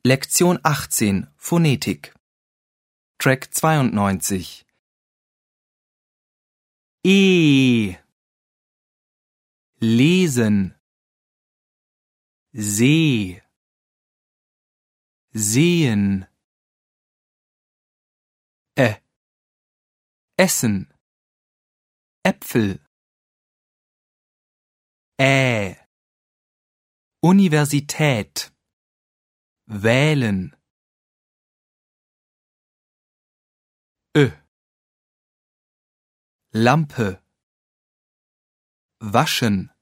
Lektion 18 Phonetik Track 92 Lesen See Sehen Essen Äpfel Universität Wählen Lampe Waschen